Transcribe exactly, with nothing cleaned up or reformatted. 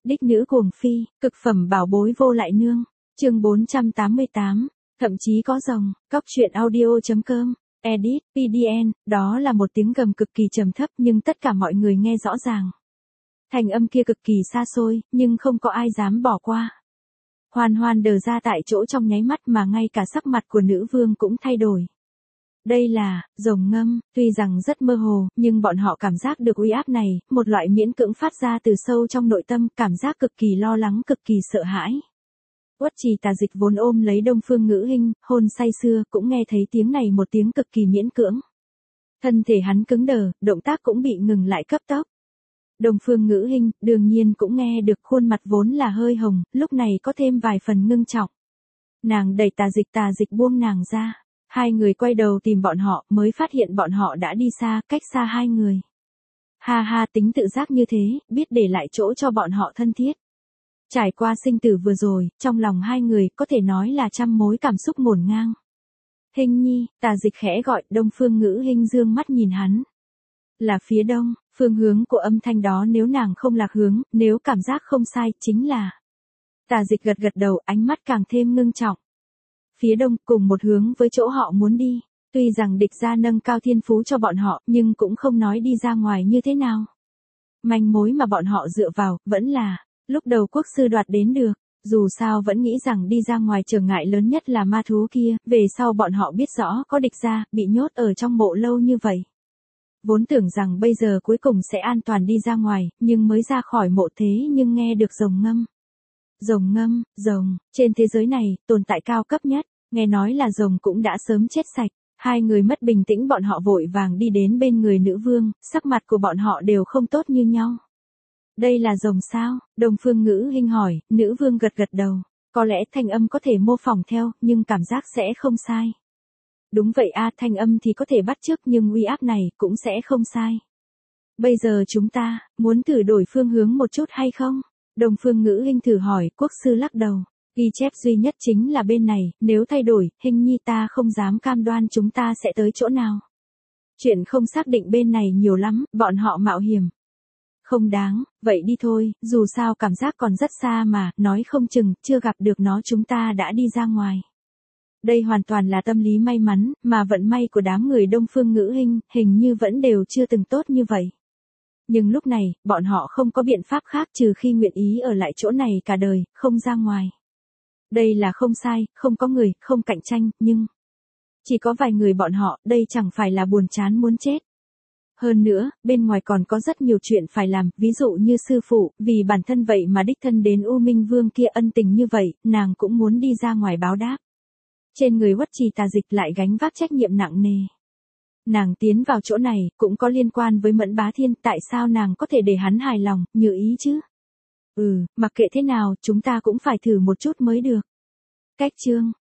Đích nữ cuồng phi, cực phẩm bảo bối vô lại nương. Chương bốn trăm tám mươi tám, thậm chí có rồng. Cóc truyện audio.com. Edit, pê đê en, đó là một tiếng gầm cực kỳ trầm thấp nhưng tất cả mọi người nghe rõ ràng. Thành âm kia cực kỳ xa xôi, nhưng không có ai dám bỏ qua. Hoàn hoàn đờ ra tại chỗ trong nháy mắt mà ngay cả sắc mặt của nữ vương cũng thay đổi. Đây là, rồng ngâm, tuy rằng rất mơ hồ, nhưng bọn họ cảm giác được uy áp này, một loại miễn cưỡng phát ra từ sâu trong nội tâm, cảm giác cực kỳ lo lắng, cực kỳ sợ hãi. Uất Trì Tà Dịch vốn ôm lấy Đông Phương Ngữ Hinh, hôn say sưa, cũng nghe thấy tiếng này một tiếng cực kỳ miễn cưỡng. Thân thể hắn cứng đờ, động tác cũng bị ngừng lại cấp tốc. Đông Phương Ngữ Hinh, đương nhiên cũng nghe được, khuôn mặt vốn là hơi hồng, lúc này có thêm vài phần ngưng trọng. Nàng đẩy Tà Dịch, Tà Dịch buông nàng ra. Hai người quay đầu tìm bọn họ, mới phát hiện bọn họ đã đi xa, cách xa hai người. Ha ha, tính tự giác như thế, biết để lại chỗ cho bọn họ thân thiết. Trải qua sinh tử vừa rồi, trong lòng hai người có thể nói là trăm mối cảm xúc ngổn ngang. Hinh nhi, Tà Dịch khẽ gọi. Đông Phương Ngữ Hinh dương mắt nhìn hắn. Là phía đông, phương hướng của âm thanh đó, nếu nàng không lạc hướng, nếu cảm giác không sai, chính là. Tà Dịch gật gật đầu, ánh mắt càng thêm ngưng trọng. Phía đông, cùng một hướng với chỗ họ muốn đi. Tuy rằng địch gia nâng cao thiên phú cho bọn họ, nhưng cũng không nói đi ra ngoài như thế nào. Manh mối mà bọn họ dựa vào, vẫn là, lúc đầu quốc sư đoạt đến được. Dù sao vẫn nghĩ rằng đi ra ngoài trở ngại lớn nhất là ma thú kia, về sau bọn họ biết rõ có địch gia, bị nhốt ở trong mộ lâu như vậy. Vốn tưởng rằng bây giờ cuối cùng sẽ an toàn đi ra ngoài, nhưng mới ra khỏi mộ thế nhưng nghe được rồng ngâm. Rồng ngâm, rồng, trên thế giới này, tồn tại cao cấp nhất, nghe nói là rồng cũng đã sớm chết sạch. Hai người mất bình tĩnh, bọn họ vội vàng đi đến bên người nữ vương, sắc mặt của bọn họ đều không tốt như nhau. Đây là rồng sao? Đông Phương Ngữ Hinh hỏi. Nữ vương gật gật đầu. Có lẽ thanh âm có thể mô phỏng theo, nhưng cảm giác sẽ không sai. Đúng vậy a, thanh âm thì có thể bắt chước nhưng uy áp này cũng sẽ không sai. Bây giờ chúng ta, muốn thử đổi phương hướng một chút hay không? Đông Phương Ngữ Hinh thử hỏi. Quốc sư lắc đầu. Ghi chép duy nhất chính là bên này, nếu thay đổi, Hinh nhi ta không dám cam đoan chúng ta sẽ tới chỗ nào. Chuyện không xác định bên này nhiều lắm, bọn họ mạo hiểm. Không đáng, vậy đi thôi, dù sao cảm giác còn rất xa mà, nói không chừng, chưa gặp được nó chúng ta đã đi ra ngoài. Đây hoàn toàn là tâm lý may mắn, mà vận may của đám người Đông Phương Ngữ Hinh, hình như vẫn đều chưa từng tốt như vậy. Nhưng lúc này, bọn họ không có biện pháp khác trừ khi nguyện ý ở lại chỗ này cả đời, không ra ngoài. Đây là không sai, không có người, không cạnh tranh, nhưng chỉ có vài người bọn họ, đây chẳng phải là buồn chán muốn chết. Hơn nữa, bên ngoài còn có rất nhiều chuyện phải làm, ví dụ như sư phụ, vì bản thân vậy mà đích thân đến U Minh Vương kia ân tình như vậy, nàng cũng muốn đi ra ngoài báo đáp. Trên người Uất Trì Tà Dịch lại gánh vác trách nhiệm nặng nề. Nàng tiến vào chỗ này, cũng có liên quan với Mẫn Bá Thiên, tại sao nàng có thể để hắn hài lòng, như ý chứ? Ừ, mặc kệ thế nào, chúng ta cũng phải thử một chút mới được. Cách chương,